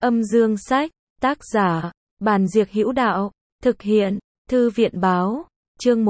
Âm dương sách, tác giả, Bàn Diệc Hữu Đạo, thực hiện, Thư viện Báo, chương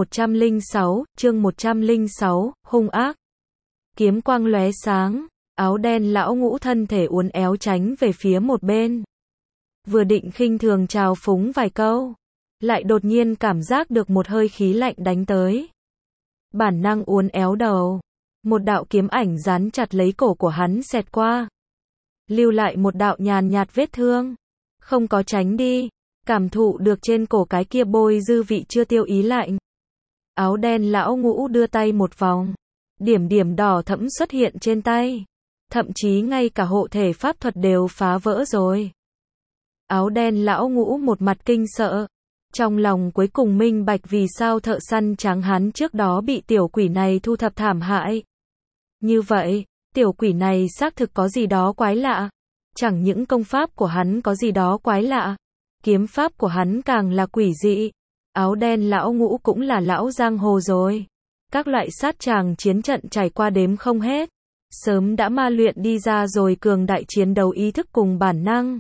106, hung ác. Kiếm quang lóe sáng, áo đen lão ngũ thân thể uốn éo tránh về phía một bên. Vừa định khinh thường trào phúng vài câu, lại đột nhiên cảm giác được một hơi khí lạnh đánh tới. Bản năng uốn éo đầu, một đạo kiếm ảnh dán chặt lấy cổ của hắn xẹt qua, lưu lại một đạo nhàn nhạt vết thương. Không có tránh đi, cảm thụ được trên cổ cái kia bôi dư vị chưa tiêu ý lạnh. Áo đen lão ngũ đưa tay một vòng, điểm điểm đỏ thẫm xuất hiện trên tay, thậm chí ngay cả hộ thể pháp thuật đều phá vỡ rồi. Áo đen lão ngũ một mặt kinh sợ, trong lòng cuối cùng minh bạch vì sao thợ săn trắng hắn trước đó bị tiểu quỷ này thu thập thảm hại. Như vậy, tiểu quỷ này xác thực có gì đó quái lạ. Chẳng những công pháp của hắn có gì đó quái lạ, kiếm pháp của hắn càng là quỷ dị. Áo đen lão ngũ cũng là lão giang hồ rồi. Các loại sát tràng chiến trận trải qua đếm không hết. Sớm đã ma luyện đi ra rồi cường đại chiến đấu ý thức cùng bản năng.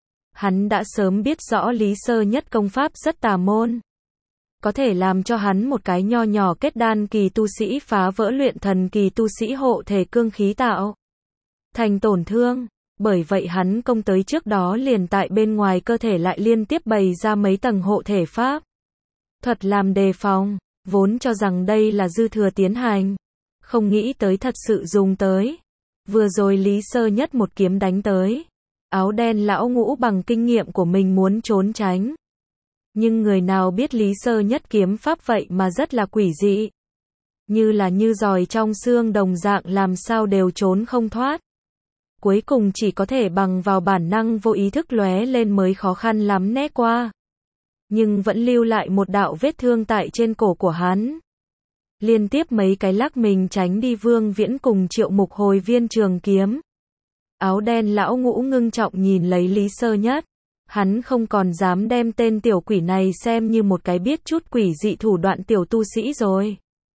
Hắn đã sớm biết rõ Lý Sơ Nhất công pháp rất tà môn. Có thể làm cho hắn một cái nho nhỏ kết đan kỳ tu sĩ phá vỡ luyện thần kỳ tu sĩ hộ thể cương khí tạo thành tổn thương. Bởi vậy hắn công tới trước đó liền tại bên ngoài cơ thể lại liên tiếp bày ra mấy tầng hộ thể pháp thuật làm đề phòng, vốn cho rằng đây là dư thừa tiến hành, không nghĩ tới thật sự dùng tới. Vừa rồi Lý Sơ Nhất một kiếm đánh tới, áo đen lão ngũ bằng kinh nghiệm của mình muốn trốn tránh. Nhưng người nào biết Lý Sơ Nhất kiếm pháp vậy mà rất là quỷ dị. Như là như giòi trong xương đồng dạng làm sao đều trốn không thoát. Cuối cùng chỉ có thể bằng vào bản năng vô ý thức lóe lên mới khó khăn lắm né qua. Nhưng vẫn lưu lại một đạo vết thương tại trên cổ của hắn. Liên tiếp mấy cái lắc mình tránh đi Vương Viễn cùng Triệu Mục hồi viên trường kiếm. Áo đen lão ngũ ngưng trọng nhìn lấy Lý Sơ Nhất. Hắn không còn dám đem tên tiểu quỷ này xem như một cái biết chút quỷ dị thủ đoạn tiểu tu sĩ rồi.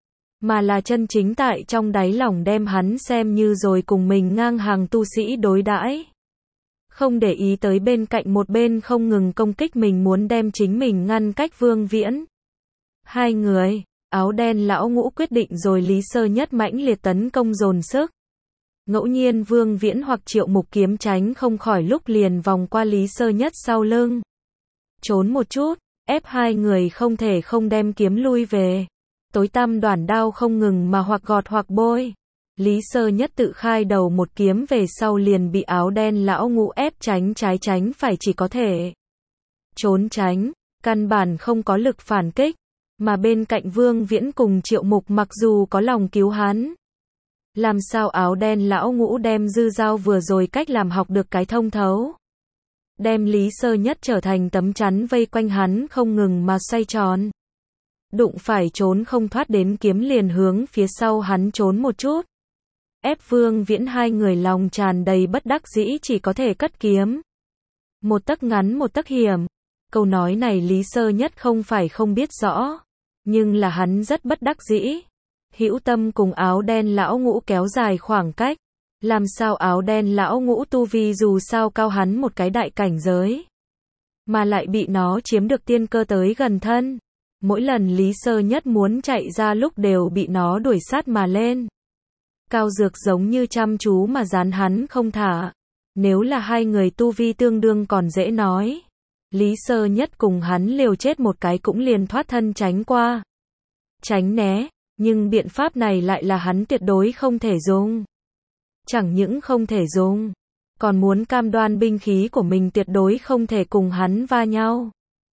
Mà là chân chính tại trong đáy lòng đem hắn xem như rồi cùng mình ngang hàng tu sĩ đối đãi. Không để ý tới bên cạnh một bên không ngừng công kích mình muốn đem chính mình ngăn cách Vương Viễn. Hai người, áo đen lão ngũ quyết định rồi Lý Sơ Nhất mãnh liệt tấn công dồn sức. Ngẫu nhiên Vương Viễn hoặc Triệu Mục kiếm tránh không khỏi lúc liền vòng qua Lý Sơ Nhất sau lưng. Trốn một chút, ép hai người không thể không đem kiếm lui về. Tối tăm đoản đao không ngừng mà hoặc gọt hoặc bôi. Lý Sơ Nhất tự khai đầu một kiếm về sau liền bị áo đen lão ngũ ép tránh trái tránh phải, chỉ có thể trốn tránh, căn bản không có lực phản kích. Mà bên cạnh Vương Viễn cùng Triệu Mục mặc dù có lòng cứu hắn, làm sao áo đen lão ngũ đem dư dao vừa rồi cách làm học được cái thông thấu. Đem Lý Sơ Nhất trở thành tấm chắn vây quanh hắn không ngừng mà xoay tròn. Đụng phải trốn không thoát đến kiếm liền hướng phía sau hắn trốn một chút. Ép Vương Viễn hai người lòng tràn đầy bất đắc dĩ chỉ có thể cất kiếm. Một tấc ngắn một tấc hiểm. Câu nói này Lý Sơ Nhất không phải không biết rõ. Nhưng là hắn rất bất đắc dĩ. Hữu tâm cùng áo đen lão ngũ kéo dài khoảng cách. Làm sao áo đen lão ngũ tu vi dù sao cao hắn một cái đại cảnh giới. Mà lại bị nó chiếm được tiên cơ tới gần thân. Mỗi lần Lý Sơ Nhất muốn chạy ra lúc đều bị nó đuổi sát mà lên. Cao Dược giống như chăm chú mà dán hắn không thả. Nếu là hai người tu vi tương đương còn dễ nói. Lý Sơ Nhất cùng hắn liều chết một cái cũng liền thoát thân tránh qua. Tránh né, nhưng biện pháp này lại là hắn tuyệt đối không thể dùng. Chẳng những không thể dùng, còn muốn cam đoan binh khí của mình tuyệt đối không thể cùng hắn va nhau.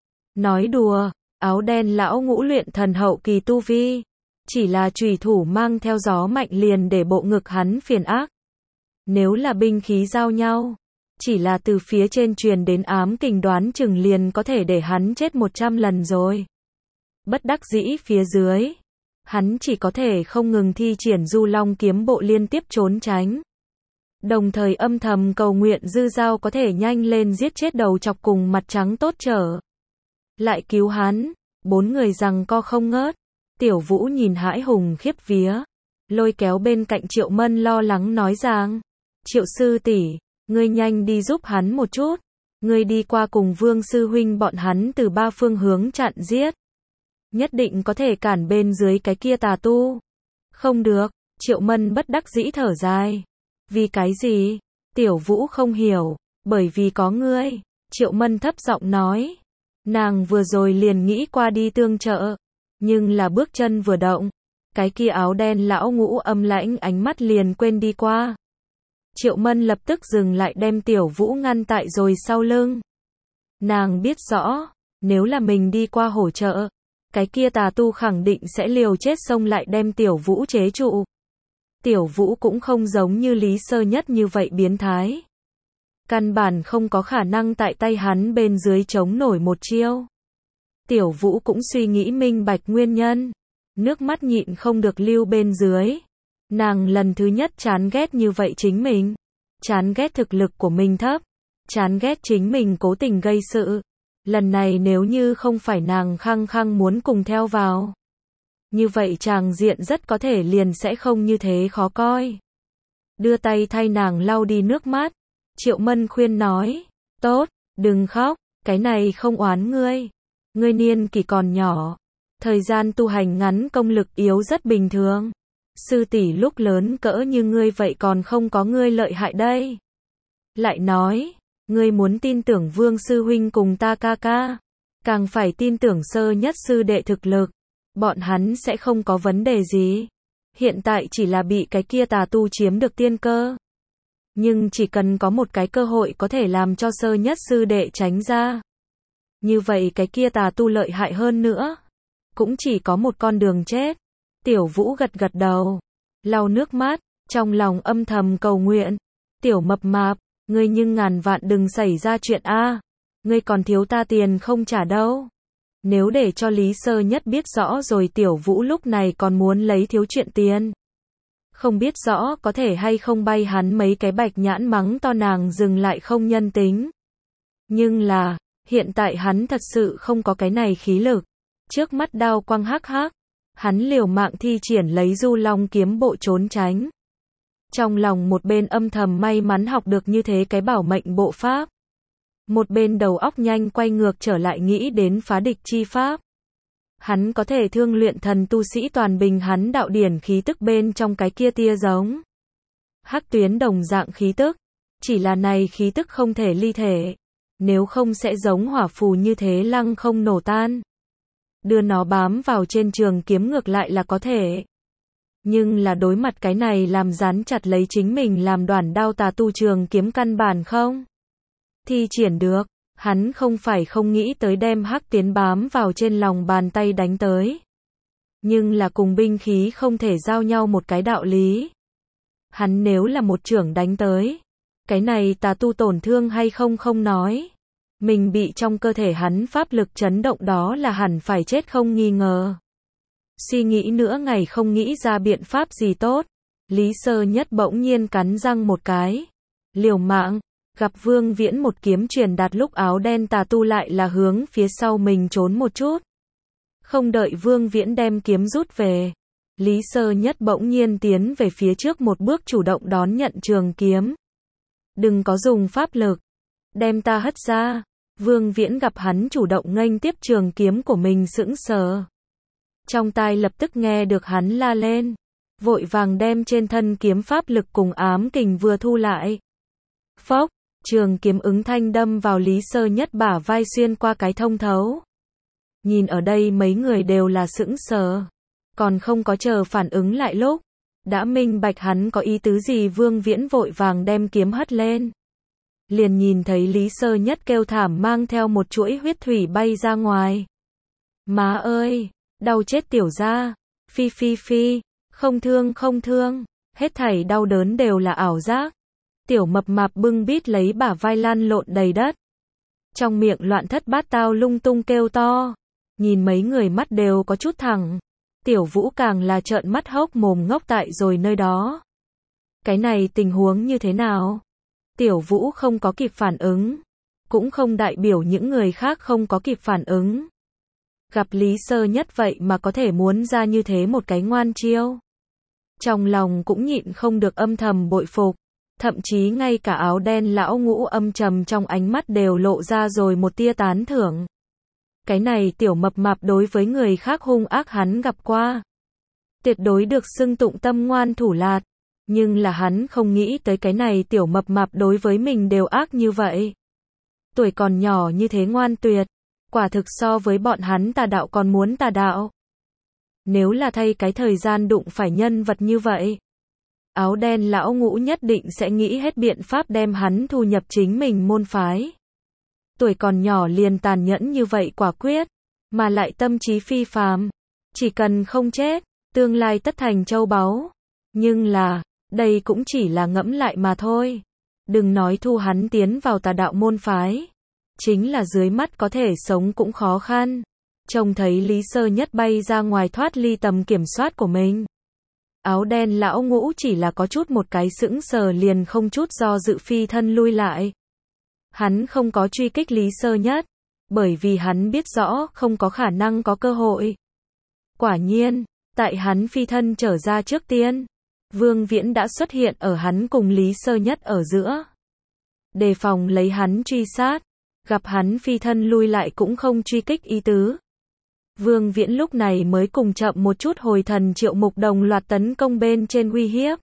Nói đùa. Áo đen lão ngũ luyện thần hậu kỳ tu vi, chỉ là chùy thủ mang theo gió mạnh liền để bộ ngực hắn phiền ác. Nếu là binh khí giao nhau, chỉ là từ phía trên truyền đến ám kình đoán chừng liền có thể để hắn chết 100 lần rồi. Bất đắc dĩ phía dưới, hắn chỉ có thể không ngừng thi triển Du Long kiếm bộ liên tiếp trốn tránh. Đồng thời âm thầm cầu nguyện dư dao có thể nhanh lên giết chết đầu chọc cùng mặt trắng tốt trở lại cứu hắn. Bốn người giằng co không ngớt. Tiểu Vũ nhìn hãi hùng khiếp vía, lôi kéo bên cạnh Triệu Mân lo lắng nói rằng, Triệu sư tỷ, ngươi nhanh đi giúp hắn một chút. Ngươi đi qua cùng Vương sư huynh bọn hắn từ 3 phương hướng chặn giết. Nhất định có thể cản bên dưới cái kia tà tu. Không được, Triệu Mân bất đắc dĩ thở dài. Vì cái gì? Tiểu Vũ không hiểu. Bởi vì có ngươi. Triệu Mân thấp giọng nói. Nàng vừa rồi liền nghĩ qua đi tương trợ. Nhưng là bước chân vừa động. Cái kia áo đen lão ngũ âm lãnh ánh mắt liền quên đi qua. Triệu Mân lập tức dừng lại đem Tiểu Vũ ngăn tại rồi sau lưng. Nàng biết rõ, nếu là mình đi qua hỗ trợ, cái kia tà tu khẳng định sẽ liều chết xông lại đem Tiểu Vũ chế trụ. Tiểu Vũ cũng không giống như Lý Sơ Nhất như vậy biến thái. Căn bản không có khả năng tại tay hắn bên dưới chống nổi một chiêu. Tiểu Vũ cũng suy nghĩ minh bạch nguyên nhân. Nước mắt nhịn không được lưu bên dưới. Nàng lần thứ nhất chán ghét như vậy chính mình. Chán ghét thực lực của mình thấp. Chán ghét chính mình cố tình gây sự. Lần này nếu như không phải nàng khăng khăng muốn cùng theo vào. Như vậy tràng diện rất có thể liền sẽ không như thế khó coi. Đưa tay thay nàng lau đi nước mắt. Triệu Mân khuyên nói. Tốt, đừng khóc, cái này không oán ngươi. Ngươi niên kỷ còn nhỏ. Thời gian tu hành ngắn công lực yếu rất bình thường. Sư tỷ lúc lớn cỡ như ngươi vậy còn không có ngươi lợi hại đây. Lại nói, ngươi muốn tin tưởng Vương sư huynh cùng ta ca ca. Càng phải tin tưởng Sơ Nhất sư đệ thực lực. Bọn hắn sẽ không có vấn đề gì. Hiện tại chỉ là bị cái kia tà tu chiếm được tiên cơ. Nhưng chỉ cần có một cái cơ hội có thể làm cho Sơ Nhất sư đệ tránh ra. Như vậy cái kia tà tu lợi hại hơn nữa. Cũng chỉ có một con đường chết. Tiểu Vũ gật gật đầu. Lau nước mắt. Trong lòng âm thầm cầu nguyện. Tiểu mập mạp. Ngươi nhưng ngàn vạn đừng xảy ra chuyện a. Ngươi còn thiếu ta tiền không trả đâu. Nếu để cho Lý Sơ Nhất biết rõ rồi Tiểu Vũ lúc này còn muốn lấy thiếu chuyện tiền. Không biết rõ có thể hay không bay hắn mấy cái bạch nhãn mắng to nàng dừng lại không nhân tính. Nhưng là, hiện tại hắn thật sự không có cái này khí lực. Trước mắt đao quang hắc hắc. Hắn liều mạng thi triển lấy Du Long kiếm bộ trốn tránh. Trong lòng một bên âm thầm may mắn học được như thế cái bảo mệnh bộ pháp. Một bên đầu óc nhanh quay ngược trở lại nghĩ đến phá địch chi pháp. Hắn có thể thương luyện thần tu sĩ toàn bình hắn đạo điển khí tức bên trong cái kia tia giống. Hắc tuyến đồng dạng khí tức. Chỉ là này khí tức không thể ly thể. Nếu không sẽ giống hỏa phù như thế lăng không nổ tan. Đưa nó bám vào trên trường kiếm ngược lại là có thể. Nhưng là đối mặt cái này làm dán chặt lấy chính mình làm đoản đao tà tu trường kiếm căn bản không thi triển được. Hắn không phải không nghĩ tới đem hắc tiến bám vào trên lòng bàn tay đánh tới. Nhưng là cùng binh khí không thể giao nhau một cái đạo lý. Hắn nếu là một chưởng đánh tới. Cái này tà tu tổn thương hay không không nói. Mình bị trong cơ thể hắn pháp lực chấn động đó là hẳn phải chết không nghi ngờ. Suy nghĩ nữa ngày không nghĩ ra biện pháp gì tốt. Lý Sơ Nhất bỗng nhiên cắn răng một cái. Liều mạng. Gặp Vương Viễn một kiếm truyền đạt lúc áo đen tà tu lại là hướng phía sau mình trốn một chút. Không đợi Vương Viễn đem kiếm rút về. Lý Sơ Nhất bỗng nhiên tiến về phía trước một bước chủ động đón nhận trường kiếm. Đừng có dùng pháp lực. Đem ta hất ra. Vương Viễn gặp hắn chủ động nghênh tiếp trường kiếm của mình sững sờ. Trong tai lập tức nghe được hắn la lên. Vội vàng đem trên thân kiếm pháp lực cùng ám kình vừa thu lại. Phốc. Trường kiếm ứng thanh đâm vào Lý Sơ Nhất bả vai xuyên qua cái thông thấu. Nhìn ở đây mấy người đều là sững sờ. Còn không có chờ phản ứng lại lúc. Đã minh bạch hắn có ý tứ gì Vương Viễn vội vàng đem kiếm hất lên. Liền nhìn thấy Lý Sơ Nhất kêu thảm mang theo một chuỗi huyết thủy bay ra ngoài. Má ơi, đau chết tiểu gia. Phi phi phi, không thương không thương. Hết thảy đau đớn đều là ảo giác. Tiểu mập mạp bưng bít lấy bả vai lăn lộn đầy đất. Trong miệng loạn thất bát tao lung tung kêu to. Nhìn mấy người mắt đều có chút thẳng. Tiểu Vũ càng là trợn mắt hốc mồm ngốc tại rồi nơi đó. Cái này tình huống như thế nào? Tiểu Vũ không có kịp phản ứng. Cũng không đại biểu những người khác không có kịp phản ứng. Gặp Lý Sơ Nhất vậy mà có thể muốn ra như thế một cái ngoan chiêu. Trong lòng cũng nhịn không được âm thầm bội phục. Thậm chí ngay cả áo đen lão ngũ âm trầm trong ánh mắt đều lộ ra rồi một tia tán thưởng. Cái này tiểu mập mạp đối với người khác hung ác hắn gặp qua. Tuyệt đối được xưng tụng tâm ngoan thủ lạt. Nhưng là hắn không nghĩ tới cái này tiểu mập mạp đối với mình đều ác như vậy. Tuổi còn nhỏ như thế ngoan tuyệt. Quả thực so với bọn hắn tà đạo còn muốn tà đạo. Nếu là thay cái thời gian đụng phải nhân vật như vậy, áo đen lão ngũ nhất định sẽ nghĩ hết biện pháp đem hắn thu nhập chính mình môn phái. Tuổi còn nhỏ liền tàn nhẫn như vậy quả quyết, mà lại tâm trí phi phàm, chỉ cần không chết, tương lai tất thành châu báu. Nhưng là, đây cũng chỉ là ngẫm lại mà thôi. Đừng nói thu hắn tiến vào tà đạo môn phái, chính là dưới mắt có thể sống cũng khó khăn. Trông thấy Lý Sơ Nhất bay ra ngoài thoát ly tầm kiểm soát của mình. Áo đen lão ngũ chỉ là có chút một cái sững sờ liền không chút do dự phi thân lui lại. Hắn không có truy kích Lý Sơ Nhất, bởi vì hắn biết rõ không có khả năng có cơ hội. Quả nhiên, tại hắn phi thân trở ra trước tiên, Vương Viễn đã xuất hiện ở hắn cùng Lý Sơ Nhất ở giữa. Đề phòng lấy hắn truy sát, gặp hắn phi thân lui lại cũng không truy kích ý tứ. Vương Viễn lúc này mới cùng chậm một chút hồi thần Triệu Mục đồng loạt tấn công bên trên uy hiếp.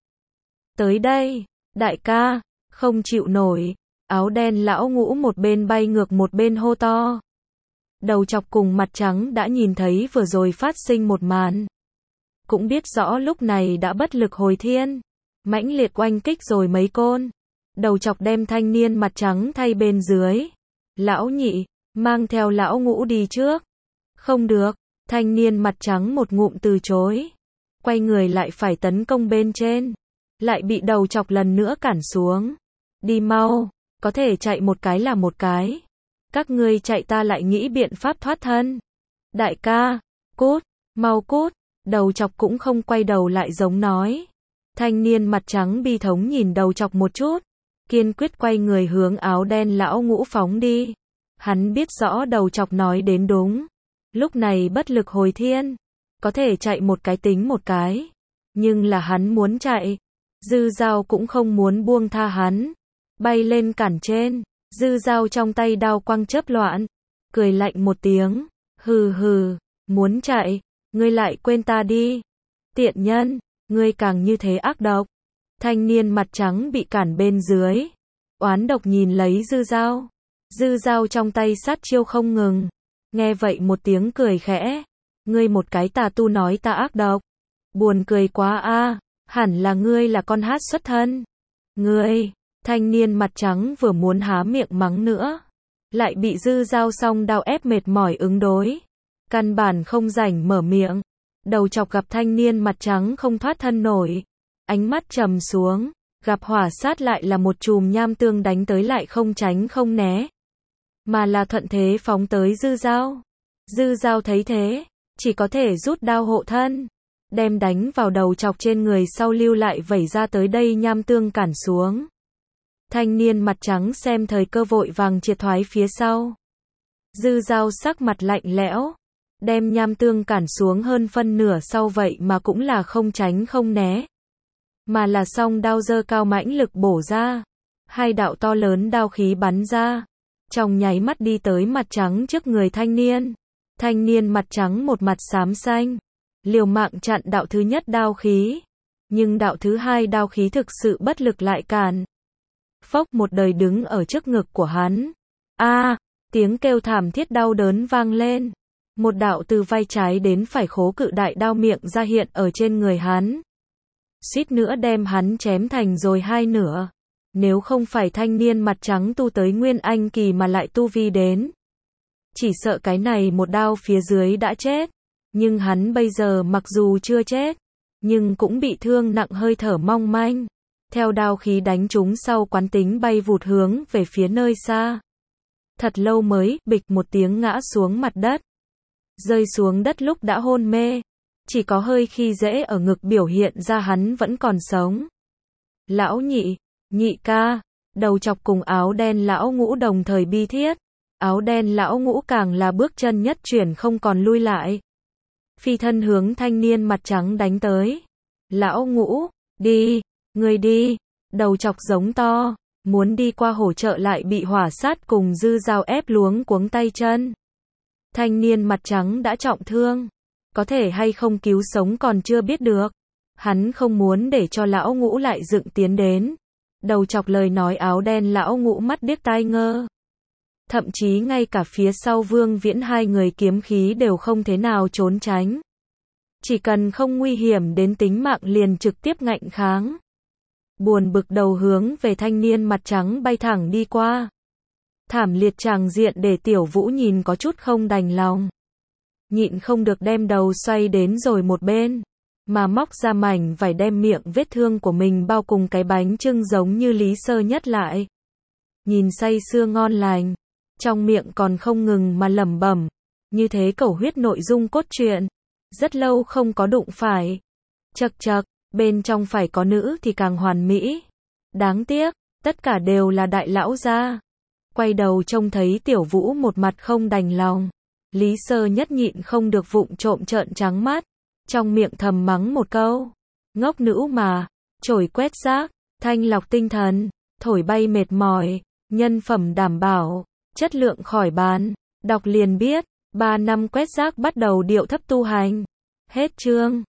Tới đây, đại ca, không chịu nổi, áo đen lão ngũ một bên bay ngược một bên hô to. Đầu chọc cùng mặt trắng đã nhìn thấy vừa rồi phát sinh một màn. Cũng biết rõ lúc này đã bất lực hồi thiên. Mãnh liệt oanh kích rồi mấy côn. Đầu chọc đem thanh niên mặt trắng thay bên dưới. Lão nhị, mang theo lão ngũ đi trước. Không được, thanh niên mặt trắng một ngụm từ chối. Quay người lại phải tấn công bên trên. Lại bị đầu chọc lần nữa cản xuống. Đi mau, có thể chạy một cái là một cái. Các ngươi chạy ta lại nghĩ biện pháp thoát thân. Đại ca, cút, mau cút. Đầu chọc cũng không quay đầu lại giống nói. Thanh niên mặt trắng bi thống nhìn đầu chọc một chút. Kiên quyết quay người hướng áo đen lão ngũ phóng đi. Hắn biết rõ đầu chọc nói đến đúng. Lúc này bất lực hồi thiên. Có thể chạy một cái tính một cái. Nhưng là hắn muốn chạy. Dư dao cũng không muốn buông tha hắn. Bay lên cản trên. Dư dao trong tay đao quăng chớp loạn. Cười lạnh một tiếng. Hừ hừ. Muốn chạy. Ngươi lại quên ta đi. Tiện nhân. Ngươi càng như thế ác độc. Thanh niên mặt trắng bị cản bên dưới. Oán độc nhìn lấy dư dao. Dư dao trong tay sát chiêu không ngừng. Nghe vậy một tiếng cười khẽ. Ngươi một cái tà tu nói ta ác độc. Buồn cười quá a, hẳn là ngươi là con hát xuất thân. Ngươi, thanh niên mặt trắng vừa muốn há miệng mắng nữa. Lại bị dư dao song đao ép mệt mỏi ứng đối. Căn bản không rảnh mở miệng. Đầu chọc gặp thanh niên mặt trắng không thoát thân nổi. Ánh mắt trầm xuống. Gặp hỏa sát lại là một chùm nham tương đánh tới lại không tránh không né. Mà là thuận thế phóng tới dư dao. Dư dao thấy thế. Chỉ có thể rút đao hộ thân. Đem đánh vào đầu chọc trên người sau lưu lại vẩy ra tới đây nham tương cản xuống. Thanh niên mặt trắng xem thời cơ vội vàng triệt thoái phía sau. Dư dao sắc mặt lạnh lẽo. Đem nham tương cản xuống hơn phân nửa sau vậy mà cũng là không tránh không né. Mà là song đao giơ cao mãnh lực bổ ra. Hai đạo to lớn đao khí bắn ra. Trong nháy mắt đi tới mặt trắng trước người thanh niên. Thanh niên mặt trắng một mặt xám xanh. Liều mạng chặn đạo thứ nhất đao khí. Nhưng đạo thứ hai đao khí thực sự bất lực lại cản. Phốc một đời đứng ở trước ngực của hắn. Tiếng kêu thảm thiết đau đớn vang lên. Một đạo từ vai trái đến phải khố cự đại đao miệng ra hiện ở trên người hắn. Suýt nữa đem hắn chém thành rồi hai nửa. Nếu không phải thanh niên mặt trắng tu tới Nguyên Anh kỳ mà lại tu vi đến. Chỉ sợ cái này một đao phía dưới đã chết. Nhưng hắn bây giờ mặc dù chưa chết. Nhưng cũng bị thương nặng hơi thở mong manh. Theo đao khí đánh trúng sau quán tính bay vụt hướng về phía nơi xa. Thật lâu mới bịch một tiếng ngã xuống mặt đất. Rơi xuống đất lúc đã hôn mê. Chỉ có hơi khi dễ ở ngực biểu hiện ra hắn vẫn còn sống. Lão nhị, nhị ca, đầu chọc cùng áo đen lão ngũ đồng thời bi thiết. Áo đen lão ngũ càng là bước chân nhất chuyển không còn lui lại. Phi thân hướng thanh niên mặt trắng đánh tới. Lão ngũ, đi, người đi, Đầu chọc giống to, muốn đi qua hỗ trợ lại bị hỏa sát cùng dư dao ép luống cuống tay chân. Thanh niên mặt trắng đã trọng thương, có thể hay không cứu sống còn chưa biết được. Hắn không muốn để cho lão Ngũ lại dựng tiến đến. Đầu chọc lời nói áo đen lão Ngũ mắt điếc tai ngơ. Thậm chí ngay cả phía sau Vương Viễn hai người kiếm khí đều không thế nào trốn tránh. Chỉ cần không nguy hiểm đến tính mạng liền trực tiếp ngạnh kháng. Buồn bực đầu hướng về thanh niên mặt trắng bay thẳng đi qua. Thảm liệt tràng diện để Tiểu Vũ nhìn có chút không đành lòng. Nhịn không được đem đầu xoay đến rồi một bên, mà móc ra mảnh vải đem miệng vết thương của mình bao cùng cái bánh chưng giống như Lý Sơ Nhất lại. Nhìn say sưa ngon lành, trong miệng còn không ngừng mà lẩm bẩm, như thế cầu huyết nội dung cốt truyện, rất lâu không có đụng phải. Chậc chậc, bên trong phải có nữ thì càng hoàn mỹ. Đáng tiếc, tất cả đều là đại lão gia. Quay đầu trông thấy Tiểu Vũ một mặt không đành lòng. Lý Sơ Nhất nhịn không được vụng trộm trợn trắng mắt, trong miệng thầm mắng một câu. Ngốc nữ mà, chổi quét rác, thanh lọc tinh thần, thổi bay mệt mỏi, nhân phẩm đảm bảo, chất lượng khỏi bán. Đọc liền biết, 3 năm quét rác bắt đầu điệu thấp tu hành. Hết chương.